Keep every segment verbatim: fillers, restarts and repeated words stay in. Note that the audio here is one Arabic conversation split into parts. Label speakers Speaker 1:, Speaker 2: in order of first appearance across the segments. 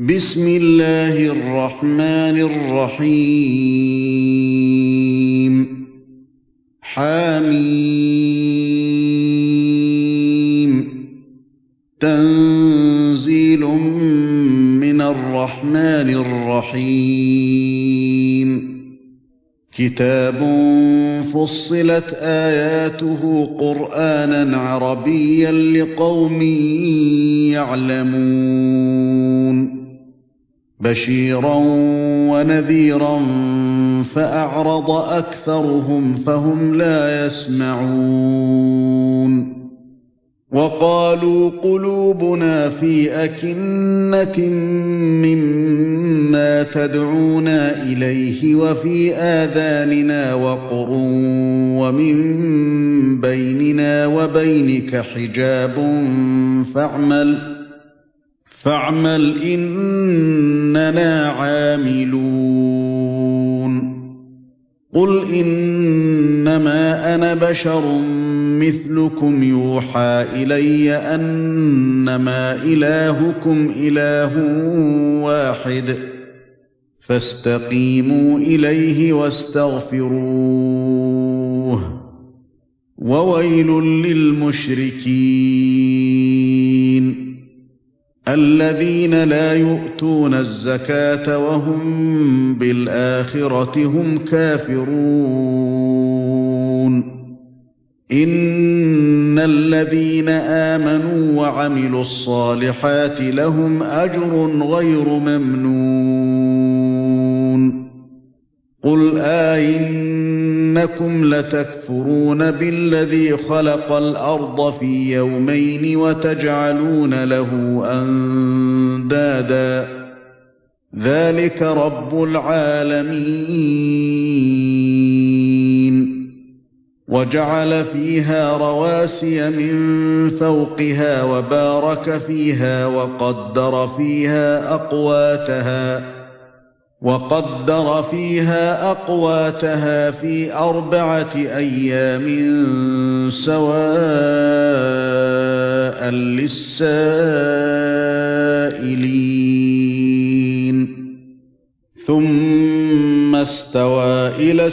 Speaker 1: بسم الله الرحمن الرحيم حميم تنزيل من الرحمن الرحيم كتاب فصلت آياته قرآنا عربيا لقوم يعلمون بشيرا ونذيرا فأعرض أكثرهم فهم لا يسمعون وقالوا قلوبنا في أكنة مما تدعونا إليه وفي آذاننا وقر ومن بيننا وبينك حجاب فاعمل فاعمل إننا عاملون قل إنما أنا بشر مثلكم يوحى إلي أنما إلهكم إله واحد فاستقيموا إليه واستغفروه وويل للمشركين الذين لا يؤتون الزكاة وهم بالآخرة هم كافرون إن الذين آمنوا وعملوا الصالحات لهم أجر غير ممنون قل أئنكم لتكفرون بالذي خلق الأرض في يومين وتجعلون له أندادا ذلك رب العالمين وجعل فيها رواسي من فوقها وبارك فيها وقدر فيها أقواتها وقدر فيها أقواتها في أربعة أيام سواء للسائلين ثم استوى إلى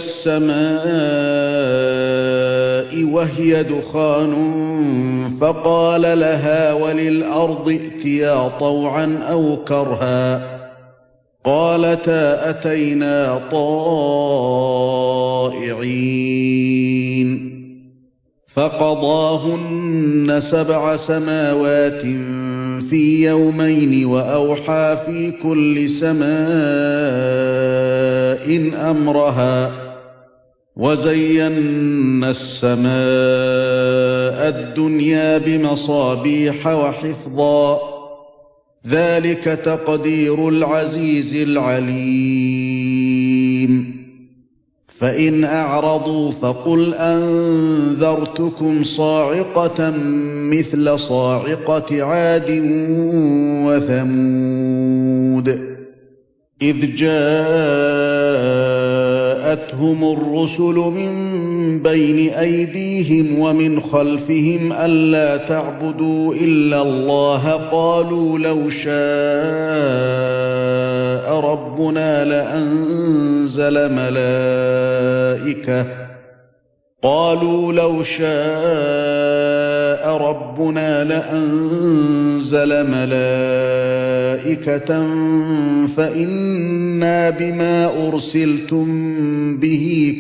Speaker 1: السماء وهي دخان فقال لها وللأرض ائتيا طوعا أو كرها قالتا أتينا طائعين فقضاهن سبع سماوات في يومين وأوحى في كل سماء أمرها وزينا السماء الدنيا بمصابيح وحفظا ذلك تقدير العزيز العليم فإن أعرضوا فقل أنذرتكم صاعقة مثل صاعقة عاد وثمود إذ جاءتهم الرسل من بين أيديهم ومن خلفهم ألا تعبدوا إلا الله قالوا لو شاء ربنا لأنزل ملائكة قالوا لو شاء ربنا لأنزل ملائكة فإنا بما أرسلتم به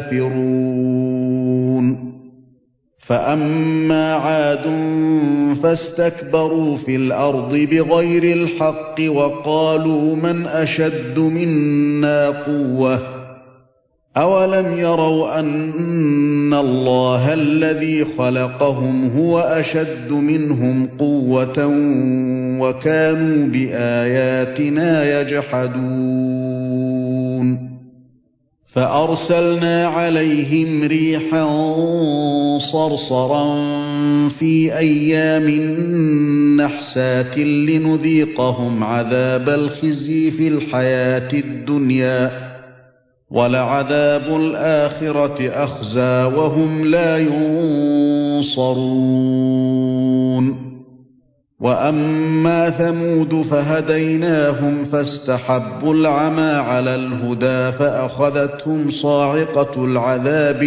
Speaker 1: كافرون فأما عاد فاستكبروا في الأرض بغير الحق وقالوا من أشد منا قوة أولم يروا أن الله الذي خلقهم هو أشد منهم قوة وكانوا بآياتنا يجحدون فأرسلنا عليهم ريحا صرصرا في أيام نحسات لنذيقهم عذاب الخزي في الحياة الدنيا ولعذاب الآخرة أخزى وهم لا ينصرون وأما ثمود فهديناهم فاستحبوا العمى على الهدى فأخذتهم صاعقة العذاب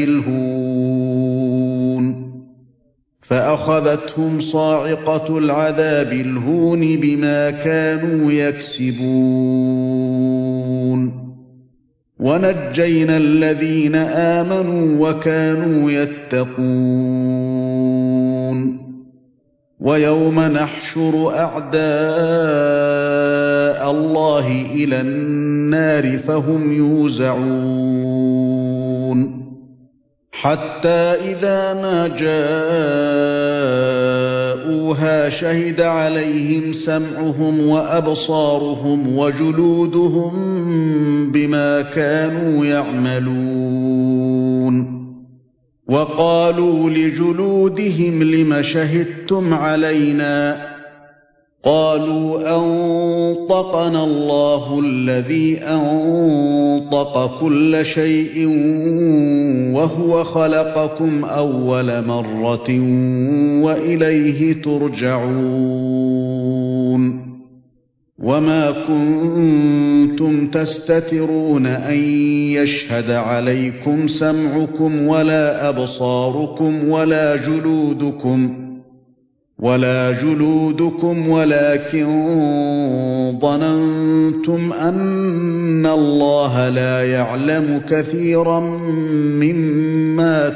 Speaker 1: الهون فأخذتهم صاعقة العذاب الهون بما كانوا يكسبون ونجينا الذين آمنوا وكانوا يتقون ويوم نحشر أعداء الله إلى النار فهم يوزعون حتى إذا ما جاءوها شهد عليهم سمعهم وأبصارهم وجلودهم بما كانوا يعملون وقالوا لجلودهم لم شهدتم علينا قالوا أنطقنا الله الذي أنطق كل شيء وهو خلقكم أول مرة وإليه ترجعون وما كنتم تستترون أن يشهد عليكم سمعكم ولا أبصاركم ولا جلودكم ولا جلودكم ولكن ظننتم أن الله لا يعلم كثيرا مما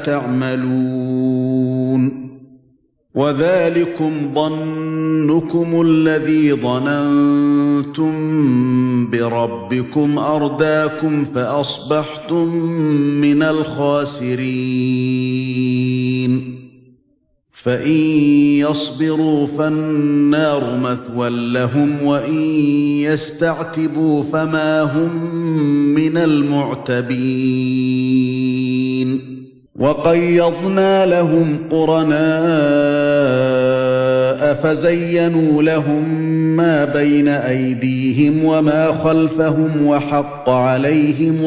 Speaker 1: تعملون وذلكم ظنكم الذي ظننتم بربكم أرداكم فأصبحتم من الخاسرين فإن يصبروا فالنار مثوى لهم وإن يستعتبوا فما هم من المعتبين وقيضنا لهم قرناء فزينوا لهم ما بين أيديهم وما خلفهم وحق عليهم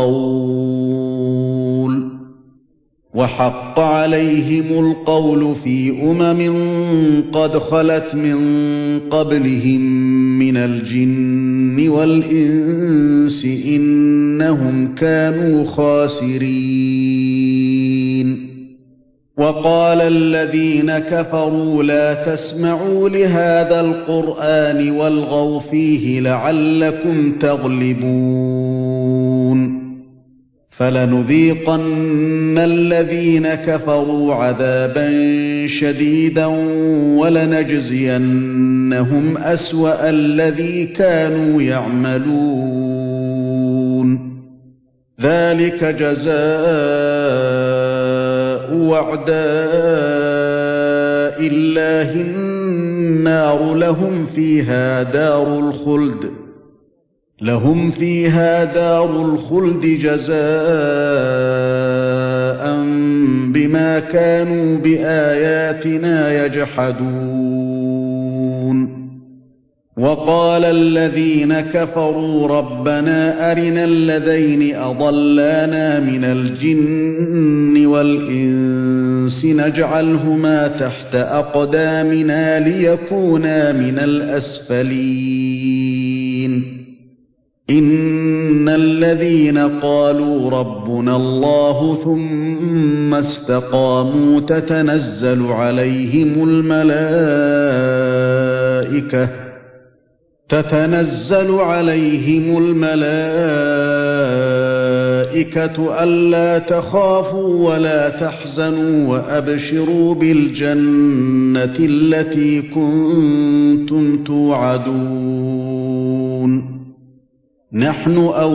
Speaker 1: القول وحق عليهم القول في أمم قد خلت من قبلهم من الجن والإنس إنهم كانوا خاسرين وقال الذين كفروا لا تسمعوا لهذا القرآن والغوا فيه لعلكم تغلبون فلنذيقن الذين كفروا عذابا شديدا ولنجزينهم أسوأ الذي كانوا يعملون ذلك جزاء وعداء الله النار لهم فيها دار الخلد لهم فيها دار الخلد جزاء بما كانوا بآياتنا يجحدون وقال الذين كفروا ربنا أرنا الذين أضلانا من الجن والإنس نجعلهما تحت أقدامنا ليكونا من الأسفلين إن الذين قالوا ربنا الله ثم استقاموا تتنزل عليهم الملائكة تتنزل عليهم الملائكة ألا تخافوا ولا تحزنوا وأبشروا بالجنة التي كنتم توعدون نحن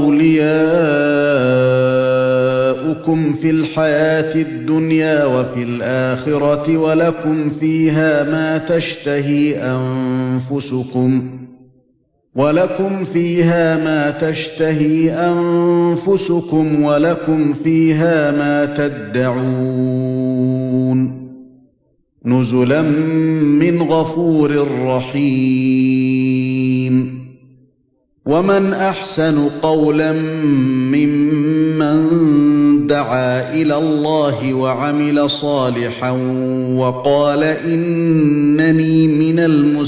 Speaker 1: أولياؤكم في الحياة الدنيا وفي الآخرة ولكم فيها ما تشتهي أنفسكم ولكم فيها ما تشتهي أنفسكم ولكم فيها ما تدعون نزلا من غفور رحيم ومن أحسن قولا ممن دعا إلى الله وعمل صالحا وقال إنني من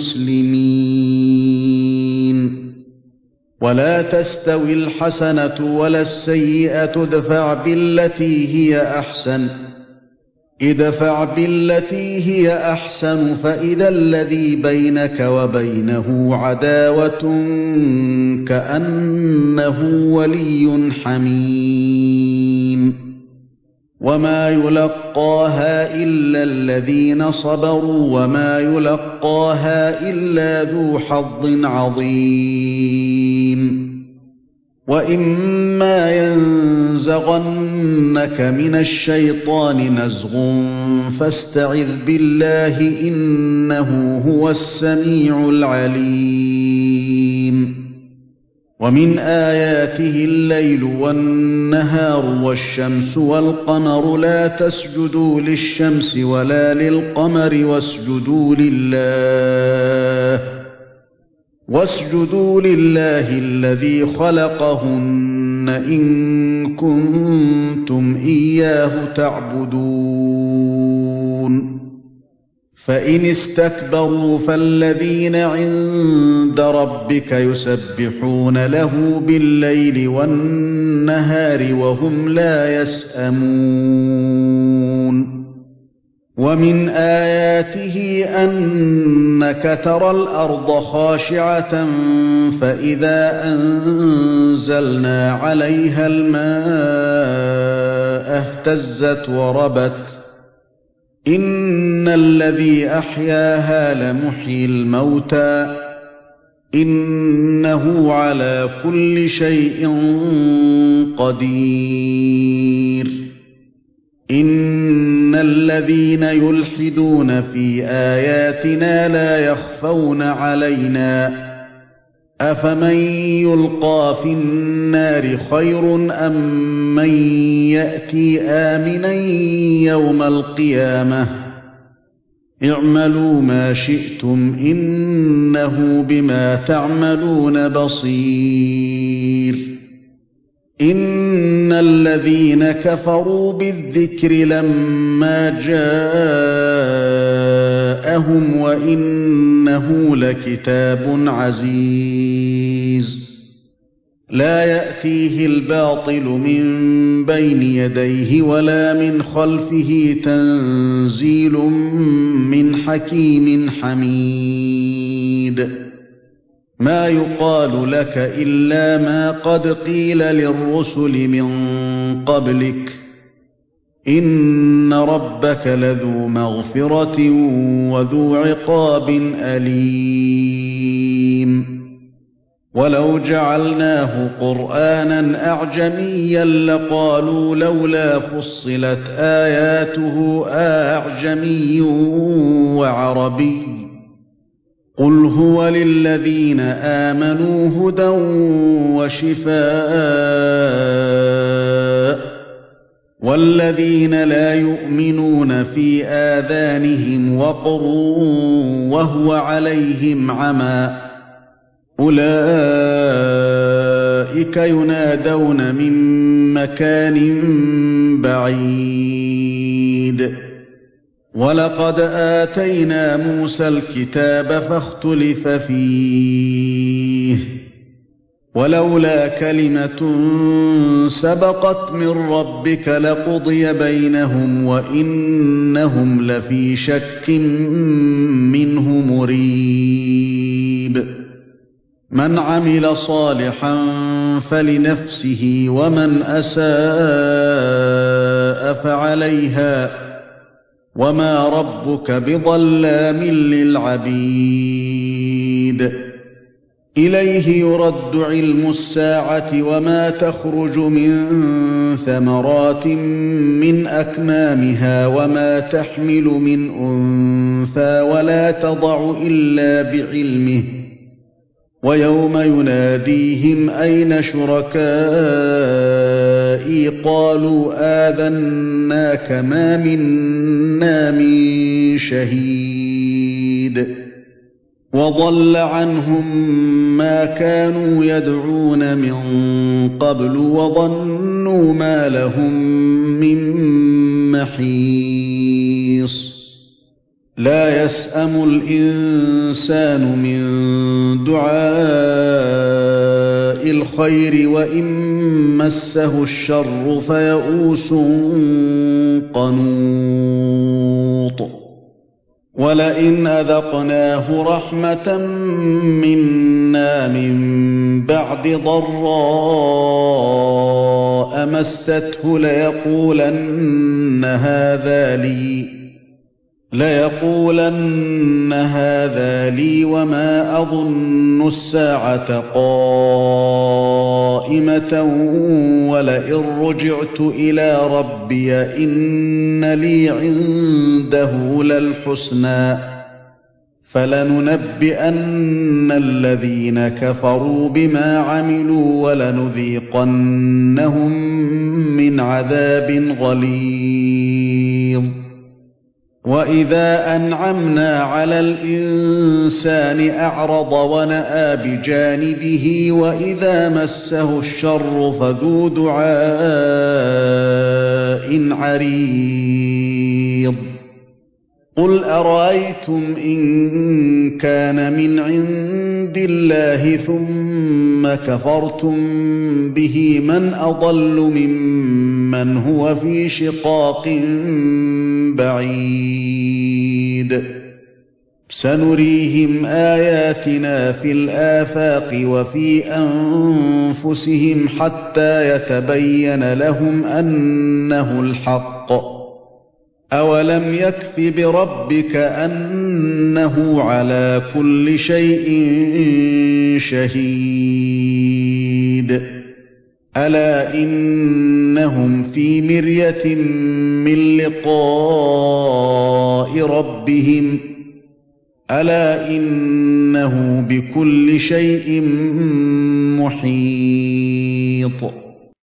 Speaker 1: المسلمين. ولا تستوي الحسنة ولا السيئة ادفع بالتي هي أحسن ادفع بالتي هي أحسن فإذا الذي بينك وبينه عداوة كأنه ولي حميم. وما يلقاها إلا الذين صبروا وما يلقاها إلا ذو حظ عظيم. وإما ينزغنك من الشيطان نزغ فاستعذ بالله إنه هو السميع العليم. ومن آياته الليل والنهار والشمس والقمر لا تسجدوا للشمس ولا للقمر واسجدوا لله واسجدوا لله الذي خلقهن إن كنتم إياه تعبدون. فإن استكبروا فالذين عند ربك يسبحون له بالليل والنهار وهم لا يسأمون. ومن آياته أنك ترى الأرض خاشعة فإذا أنزلنا عليها الماء اهتزت وربت إن الذي أحياها لمحيي الموتى إنه على كل شيء قدير. إن الذين يلحدون في آياتنا لا يخفون علينا أفمن يلقى في النار خير أم من يأتي آمنا يوم القيامة اعملوا ما شئتم إنه بما تعملون بصير. إن الذين كفروا بالذكر لما جاءهم وإنه لكتاب عزيز لا يأتيه الباطل من بين يديه ولا من خلفه تنزيل من حكيم حميد. ما يقال لك إلا ما قد قيل للرسل من قبلك إن ربك لذو مغفرة وذو عقاب أليم. ولو جعلناه قرآنا أعجميا لقالوا لولا فصلت آياته أعجمي وعربي قل هو للذين آمنوا هدى وشفاء والذين لا يؤمنون في آذانهم وقر وهو عليهم عمى أولئك ينادون من مكان بعيد. ولقد آتينا موسى الكتاب فاختلف فيه ولولا كلمة سبقت من ربك لقضي بينهم وإنهم لفي شك منه مريب. من عمل صالحا فلنفسه ومن أساء فعليها وما ربك بظلام للعبيد. إليه يرد علم الساعة وما تخرج من ثمرات من أكمامها وما تحمل من أنثى ولا تضع إلا بعلمه ويوم يناديهم أين شركائي قالوا آذناك ما منا من شهيد وضل عنهم ما كانوا يدعون من قبل وظنوا ما لهم من محيص لا يسأم الإنسان من دعاء الخير وإن مسه الشر فيئوس قنوط ولئن أذقناه رحمة منا من بعد ضراء مسته ليقولن هذا لي ليقولن هذا لي وما أظن الساعة قائمة ولئن رجعت إلى ربي إن لي عنده للحسنى فلننبئن الذين كفروا بما عملوا ولنذيقنهم من عذاب غليظ وإذا أنعمنا على الإنسان أعرض ونأى بجانبه وإذا مسه الشر فذو دعاء عريض قل أرأيتم إن كان من عند الله ثم كفرتم به من أضل ممن هو في شقاق بعيد سنريهم آياتنا في الآفاق وفي أنفسهم حتى يتبين لهم أنه الحق أولم يكف بربك أنه على كل شيء شهيد ألا إنهم في مرية من لقاء ربهم ألا إنه بكل شيء محيط